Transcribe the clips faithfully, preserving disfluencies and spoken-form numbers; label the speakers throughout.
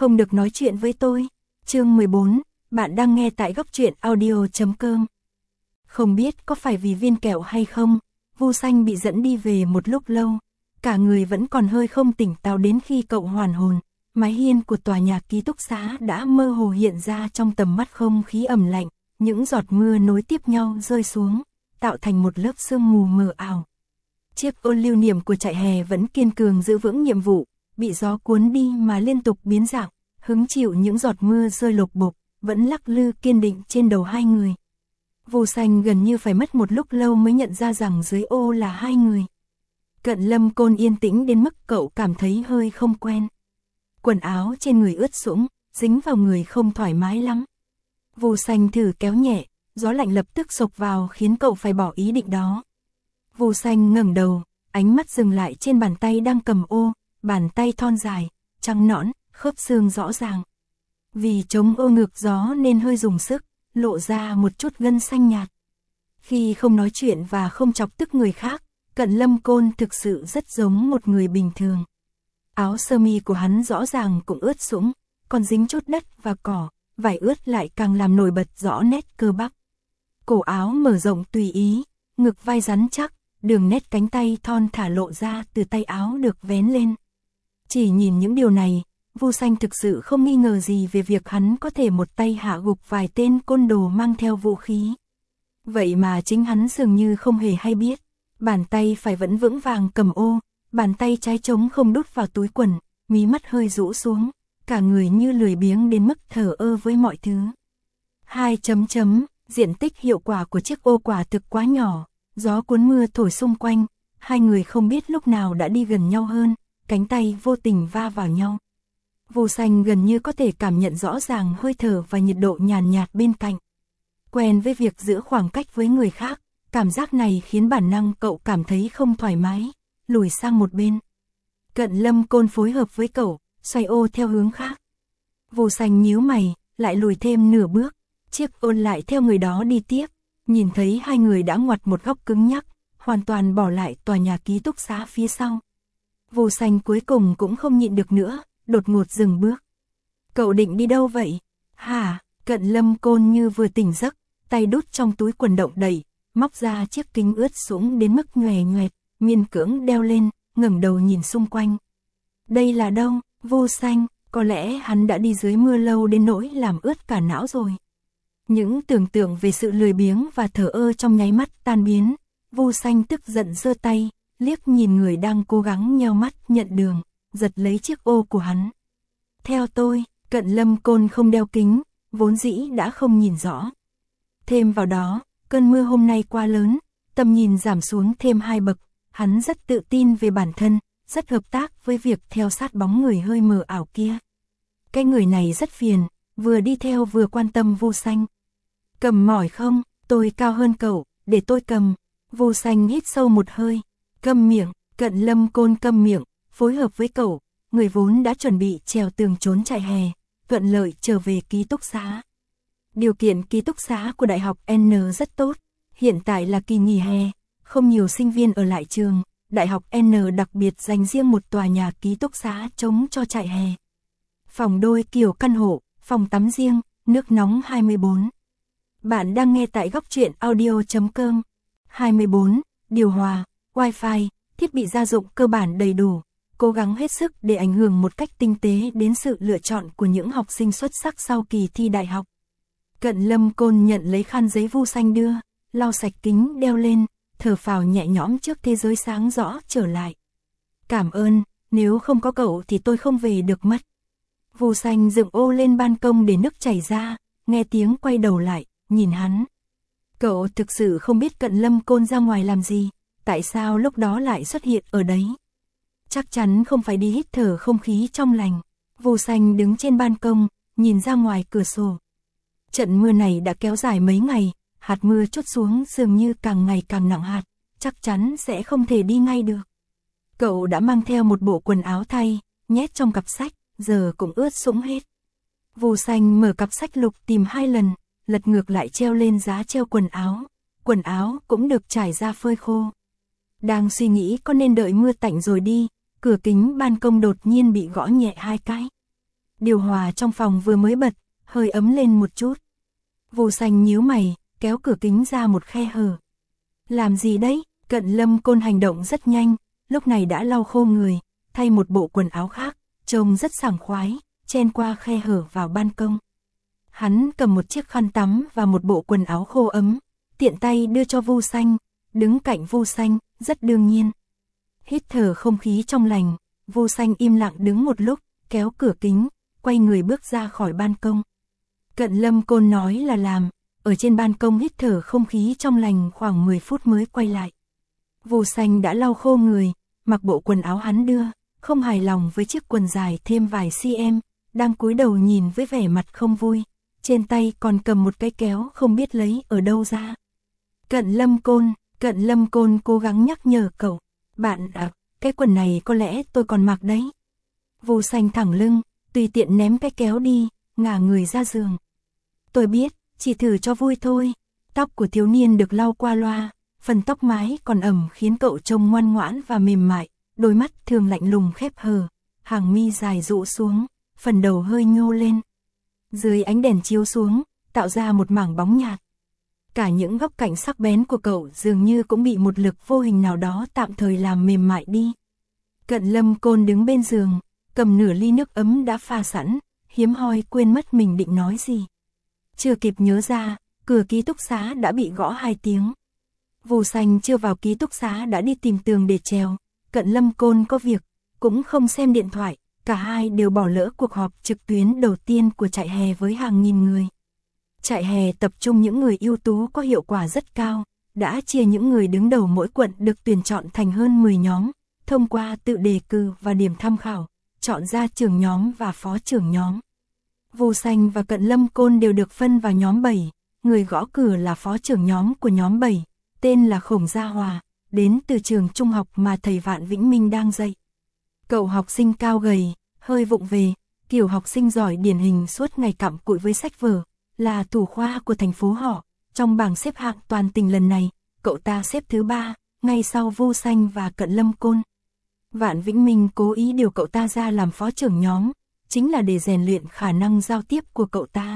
Speaker 1: Không được nói chuyện với tôi. Chương mười bốn, bạn đang nghe tại góc truyện audio chấm com. Không biết có phải vì viên kẹo hay không, Vu Xanh bị dẫn đi về một lúc lâu, cả người vẫn còn hơi không tỉnh táo đến khi cậu hoàn hồn. Mái hiên của tòa nhà ký túc xá đã mơ hồ hiện ra trong tầm mắt, không khí ẩm lạnh, những giọt mưa nối tiếp nhau rơi xuống, tạo thành một lớp sương mù mờ ảo. Chiếc ô lưu niệm của trại hè vẫn kiên cường giữ vững nhiệm vụ, bị gió cuốn đi mà liên tục biến dạng, hứng chịu những giọt mưa rơi lộc bộc, vẫn lắc lư kiên định trên đầu hai người. Vu Xanh gần như phải mất một lúc lâu mới nhận ra rằng dưới ô là hai người. Cận Lâm Côn yên tĩnh đến mức cậu cảm thấy hơi không quen. Quần áo trên người ướt sũng, dính vào người không thoải mái lắm. Vu Xanh thử kéo nhẹ, gió lạnh lập tức xộc vào khiến cậu phải bỏ ý định đó. Vu Xanh ngẩng đầu, ánh mắt dừng lại trên bàn tay đang cầm ô, bàn tay thon dài, trắng nõn, khớp xương rõ ràng. Vì chống ô ngược gió nên hơi dùng sức, lộ ra một chút gân xanh nhạt. Khi không nói chuyện và không chọc tức người khác, Cận Lâm Côn thực sự rất giống một người bình thường. Áo sơ mi của hắn rõ ràng cũng ướt sũng, còn dính chút đất và cỏ, vải ướt lại càng làm nổi bật rõ nét cơ bắp. Cổ áo mở rộng tùy ý, ngực vai rắn chắc, đường nét cánh tay thon thả lộ ra từ tay áo được vén lên. Chỉ nhìn những điều này, Vu Xanh thực sự không nghi ngờ gì về việc hắn có thể một tay hạ gục vài tên côn đồ mang theo vũ khí. Vậy mà chính hắn dường như không hề hay biết, bàn tay phải vẫn vững vàng cầm ô, bàn tay trái trống không đút vào túi quần, mí mắt hơi rũ xuống, cả người như lười biếng đến mức thờ ơ với mọi thứ. Hai chấm chấm, diện tích hiệu quả của chiếc ô quả thực quá nhỏ, gió cuốn mưa thổi xung quanh, hai người không biết lúc nào đã đi gần nhau hơn, cánh tay vô tình va vào nhau. Vu Xanh gần như có thể cảm nhận rõ ràng hơi thở và nhiệt độ nhàn nhạt bên cạnh. Quen với việc giữ khoảng cách với người khác, cảm giác này khiến bản năng cậu cảm thấy không thoải mái, lùi sang một bên. Cận Lâm Côn phối hợp với cậu, xoay ô theo hướng khác. Vu Xanh nhíu mày, lại lùi thêm nửa bước, chiếc ô lại theo người đó đi tiếp, nhìn thấy hai người đã ngoặt một góc cứng nhắc, hoàn toàn bỏ lại tòa nhà ký túc xá phía sau. Vu Xanh cuối cùng cũng không nhịn được nữa, đột ngột dừng bước. Cậu định đi đâu vậy? Hả? Cận Lâm Côn như vừa tỉnh giấc, tay đút trong túi quần động đẩy, móc ra chiếc kính ướt sũng đến mức nhòe nhoẹt, miên cưỡng đeo lên, ngẩng đầu nhìn xung quanh. Đây là đâu? Vu Xanh, có lẽ hắn đã đi dưới mưa lâu đến nỗi làm ướt cả não rồi. Những tưởng tượng về sự lười biếng và thờ ơ trong nháy mắt tan biến. Vu Xanh tức giận giơ tay, liếc nhìn người đang cố gắng nheo mắt nhận đường, giật lấy chiếc ô của hắn. Theo tôi. Cận Lâm Côn không đeo kính, vốn dĩ đã không nhìn rõ. Thêm vào đó, cơn mưa hôm nay quá lớn, tầm nhìn giảm xuống thêm hai bậc, hắn rất tự tin về bản thân, rất hợp tác với việc theo sát bóng người hơi mờ ảo kia. Cái người này rất phiền, vừa đi theo vừa quan tâm Vu Xanh. Cầm mỏi không? Tôi cao hơn cậu, để tôi cầm. Vu Xanh hít sâu một hơi, câm miệng. Cận Lâm Côn câm miệng, phối hợp với cậu, người vốn đã chuẩn bị trèo tường trốn trại hè, thuận lợi trở về ký túc xá. Điều kiện ký túc xá của Đại học N rất tốt, hiện tại là kỳ nghỉ hè, không nhiều sinh viên ở lại trường, Đại học N đặc biệt dành riêng một tòa nhà ký túc xá trống cho trại hè. Phòng đôi kiểu căn hộ, phòng tắm riêng, nước nóng hai mươi bốn. Bạn đang nghe tại góc truyện audio chấm com. hai mươi bốn, điều hòa, wifi, thiết bị gia dụng cơ bản đầy đủ, cố gắng hết sức để ảnh hưởng một cách tinh tế đến sự lựa chọn của những học sinh xuất sắc sau kỳ thi đại học. Cận Lâm Côn nhận lấy khăn giấy Vu Xanh đưa, lau sạch kính đeo lên, thở phào nhẹ nhõm trước thế giới sáng rõ trở lại. Cảm ơn, nếu không có cậu thì tôi không về được mất. Vu Xanh dựng ô lên ban công để nước chảy ra, nghe tiếng quay đầu lại, nhìn hắn. Cậu thực sự không biết Cận Lâm Côn ra ngoài làm gì, tại sao lúc đó lại xuất hiện ở đấy. Chắc chắn không phải đi hít thở không khí trong lành. Vu Xanh đứng trên ban công, nhìn ra ngoài cửa sổ. Trận mưa này đã kéo dài mấy ngày, hạt mưa trút xuống dường như càng ngày càng nặng hạt, chắc chắn sẽ không thể đi ngay được. Cậu đã mang theo một bộ quần áo thay, nhét trong cặp sách, giờ cũng ướt sũng hết. Vu Xanh mở cặp sách lục tìm hai lần, lật ngược lại treo lên giá treo quần áo. Quần áo cũng được trải ra phơi khô. Đang suy nghĩ có nên đợi mưa tạnh rồi đi, cửa kính ban công đột nhiên bị gõ nhẹ hai cái. điều hòa trong phòng vừa mới bật, hơi ấm lên một chút. Vô Xanh nhíu mày, kéo cửa kính ra một khe hở. Làm gì đấy? Cận Lâm Côn hành động rất nhanh, lúc này đã lau khô người, thay một bộ quần áo khác, trông rất sảng khoái, chen qua khe hở vào ban công. Hắn cầm một chiếc khăn tắm và một bộ quần áo khô ấm, tiện tay đưa cho Vô Xanh, đứng cạnh Vô Xanh, rất đương nhiên. Hít thở không khí trong lành, Vô Xanh im lặng đứng một lúc, kéo cửa kính, quay người bước ra khỏi ban công. Cận Lâm Côn nói là làm, ở trên ban công hít thở không khí trong lành khoảng mười phút mới quay lại. Vô Xanh đã lau khô người, mặc bộ quần áo hắn đưa, không hài lòng với chiếc quần dài thêm vài cm, đang cúi đầu nhìn với vẻ mặt không vui, trên tay còn cầm một cái kéo không biết lấy ở đâu ra. Cận Lâm Côn, Cận Lâm Côn cố gắng nhắc nhở cậu, bạn à, cái quần này có lẽ tôi còn mặc đấy. Vô Xanh thẳng lưng, tùy tiện ném cái kéo đi, ngả người ra giường. Tôi biết, chỉ thử cho vui thôi. Tóc của thiếu niên được lau qua loa, phần tóc mái còn ẩm khiến cậu trông ngoan ngoãn và mềm mại, đôi mắt thường lạnh lùng khép hờ, hàng mi dài rũ xuống, phần đầu hơi nhô lên. Dưới ánh đèn chiếu xuống, tạo ra một mảng bóng nhạt. Cả những góc cạnh sắc bén của cậu dường như cũng bị một lực vô hình nào đó tạm thời làm mềm mại đi. Cận Lâm Côn đứng bên giường, cầm nửa ly nước ấm đã pha sẵn, hiếm hoi quên mất mình định nói gì. Chưa kịp nhớ ra, cửa ký túc xá đã bị gõ hai tiếng. Vô Xanh chưa vào ký túc xá đã đi tìm tường để trèo. Cận Lâm Côn có việc, cũng không xem điện thoại, cả hai đều bỏ lỡ cuộc họp trực tuyến đầu tiên của trại hè với hàng nghìn người. Trại hè tập trung những người ưu tú có hiệu quả rất cao, đã chia những người đứng đầu mỗi quận được tuyển chọn thành hơn mười nhóm, thông qua tự đề cử và điểm tham khảo, chọn ra trưởng nhóm và phó trưởng nhóm. Vô Xanh và Cận Lâm Côn đều được phân vào nhóm bảy, người gõ cửa là phó trưởng nhóm của nhóm bảy, tên là Khổng Gia Hòa, đến từ trường trung học mà thầy Vạn Vĩnh Minh đang dạy. Cậu học sinh cao gầy, hơi vụng về, kiểu học sinh giỏi điển hình suốt ngày cặm cụi với sách vở, là thủ khoa của thành phố họ. Trong bảng xếp hạng toàn tỉnh lần này, cậu ta xếp thứ ba, ngay sau Vô Xanh và Cận Lâm Côn. Vạn Vĩnh Minh cố ý điều cậu ta ra làm phó trưởng nhóm, chính là để rèn luyện khả năng giao tiếp của cậu ta.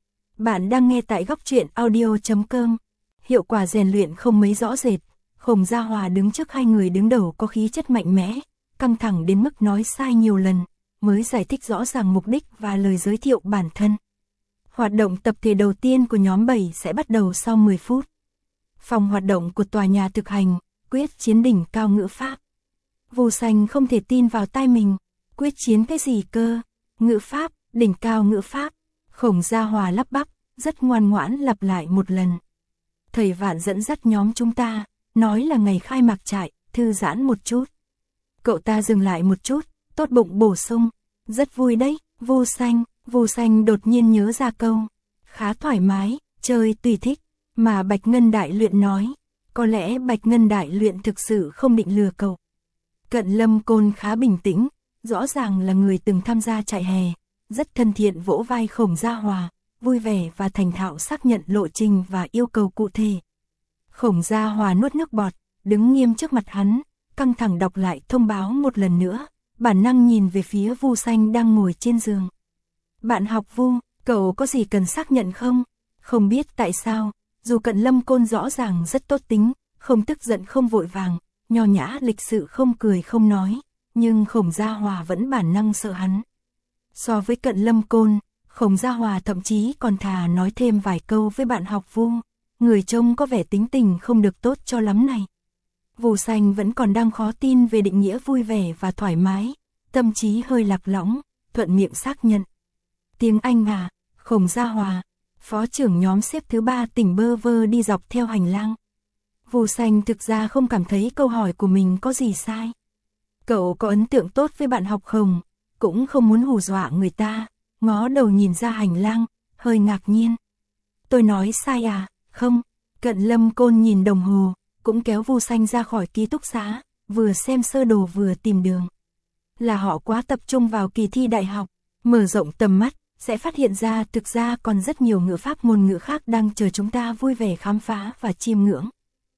Speaker 1: Bạn đang nghe tại góc truyện audio chấm com. Hiệu quả rèn luyện không mấy rõ rệt, Khổng Gia Hòa đứng trước hai người đứng đầu có khí chất mạnh mẽ, căng thẳng đến mức nói sai nhiều lần, mới giải thích rõ ràng mục đích và lời giới thiệu bản thân. Hoạt động tập thể đầu tiên của nhóm bảy sẽ bắt đầu sau mười phút. Phòng hoạt động của tòa nhà thực hành, quyết chiến đỉnh cao ngữ pháp. Vô Xanh không thể tin vào tai mình, quyết chiến cái gì cơ? Ngữ pháp, đỉnh cao ngữ pháp. Khổng Gia Hòa lắp bắp, rất ngoan ngoãn lặp lại một lần. Thầy Vạn dẫn dắt nhóm chúng ta, nói là ngày khai mạc trại, thư giãn một chút. Cậu ta dừng lại một chút, tốt bụng bổ sung, rất vui đấy. Vô Xanh, Vô Xanh đột nhiên nhớ ra câu, khá thoải mái, chơi tùy thích, mà Bạch Ngân Đại Luyện nói. Có lẽ Bạch Ngân Đại Luyện thực sự không định lừa cậu. Cận Lâm Côn khá bình tĩnh, rõ ràng là người từng tham gia trại hè, rất thân thiện vỗ vai Khổng Gia Hòa, vui vẻ và thành thạo xác nhận lộ trình và yêu cầu cụ thể. Khổng Gia Hòa nuốt nước bọt, đứng nghiêm trước mặt hắn, căng thẳng đọc lại thông báo một lần nữa, bản năng nhìn về phía Vô Xanh đang ngồi trên giường. Bạn học Vu, cậu có gì cần xác nhận không? Không biết tại sao, dù Cận Lâm Côn rõ ràng rất tốt tính, không tức giận không vội vàng, nho nhã lịch sự không cười không nói, nhưng Khổng Gia Hòa vẫn bản năng sợ hắn. So với Cận Lâm Côn, Khổng Gia Hòa thậm chí còn thà nói thêm vài câu với bạn học Vu, người trông có vẻ tính tình không được tốt cho lắm này. Vô Xanh vẫn còn đang khó tin về định nghĩa vui vẻ và thoải mái, tâm trí hơi lạc lõng, thuận miệng xác nhận. Tiếng Anh à? Khổng Gia Hòa, phó trưởng nhóm xếp thứ ba tỉnh bơ vơ đi dọc theo hành lang. Vô Xanh thực ra không cảm thấy câu hỏi của mình có gì sai. Cậu có ấn tượng tốt với bạn học không? Cũng không muốn hù dọa người ta, ngó đầu nhìn ra hành lang, hơi ngạc nhiên. Tôi nói sai à? Không. Cận Lâm Côn nhìn đồng hồ, cũng kéo Vô Xanh ra khỏi ký túc xá, vừa xem sơ đồ vừa tìm đường. Là họ quá tập trung vào kỳ thi đại học, mở rộng tầm mắt, sẽ phát hiện ra thực ra còn rất nhiều ngữ pháp ngôn ngữ khác đang chờ chúng ta vui vẻ khám phá và chiêm ngưỡng.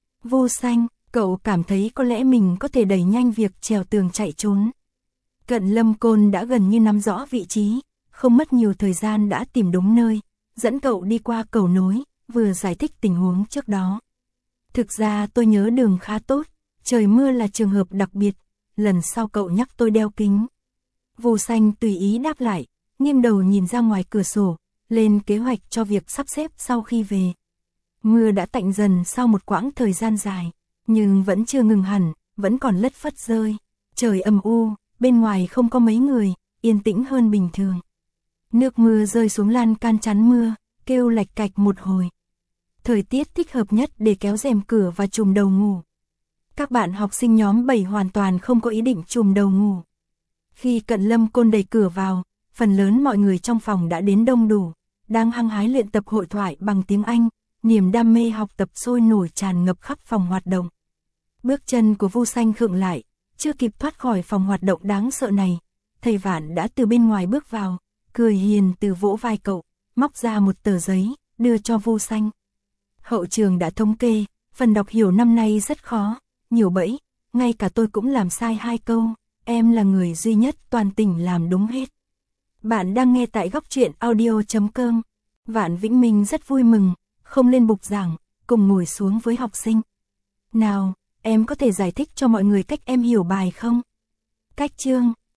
Speaker 1: Vô Xanh, cậu cảm thấy có lẽ mình có thể đẩy nhanh việc trèo tường chạy trốn. Cận Lâm Côn đã gần như nắm rõ vị trí, không mất nhiều thời gian đã tìm đúng nơi, dẫn cậu đi qua cầu nối, vừa giải thích tình huống trước đó. Thực ra tôi nhớ đường khá tốt, trời mưa là trường hợp đặc biệt, lần sau cậu nhắc tôi đeo kính. Vô Xanh tùy ý đáp lại, nghiêng đầu nhìn ra ngoài cửa sổ, lên kế hoạch cho việc sắp xếp sau khi về. Mưa đã tạnh dần sau một quãng thời gian dài, nhưng vẫn chưa ngừng hẳn, vẫn còn lất phất rơi. Trời âm u, bên ngoài không có mấy người, yên tĩnh hơn bình thường. Nước mưa rơi xuống lan can chắn mưa, kêu lạch cạch một hồi. Thời tiết thích hợp nhất để kéo rèm cửa và trùm đầu ngủ. Các bạn học sinh nhóm bảy hoàn toàn không có ý định trùm đầu ngủ. Khi Cận Lâm Côn đẩy cửa vào, phần lớn mọi người trong phòng đã đến đông đủ, đang hăng hái luyện tập hội thoại bằng tiếng Anh, niềm đam mê học tập sôi nổi tràn ngập khắp phòng hoạt động. Bước chân của Vô Xanh khựng lại, chưa kịp thoát khỏi phòng hoạt động đáng sợ này, thầy Vạn đã từ bên ngoài bước vào, cười hiền từ vỗ vai cậu, móc ra một tờ giấy, đưa cho Vô Xanh. Hậu trường đã thống kê, phần đọc hiểu năm nay rất khó, nhiều bẫy, ngay cả tôi cũng làm sai hai câu, em là người duy nhất toàn tỉnh làm đúng hết. Bạn đang nghe tại góc truyện audio chấm com. Vạn Vĩnh Minh rất vui mừng, không lên bục giảng, cùng ngồi xuống với học sinh. Nào, em có thể giải thích cho mọi người cách em hiểu bài không? Cách chương,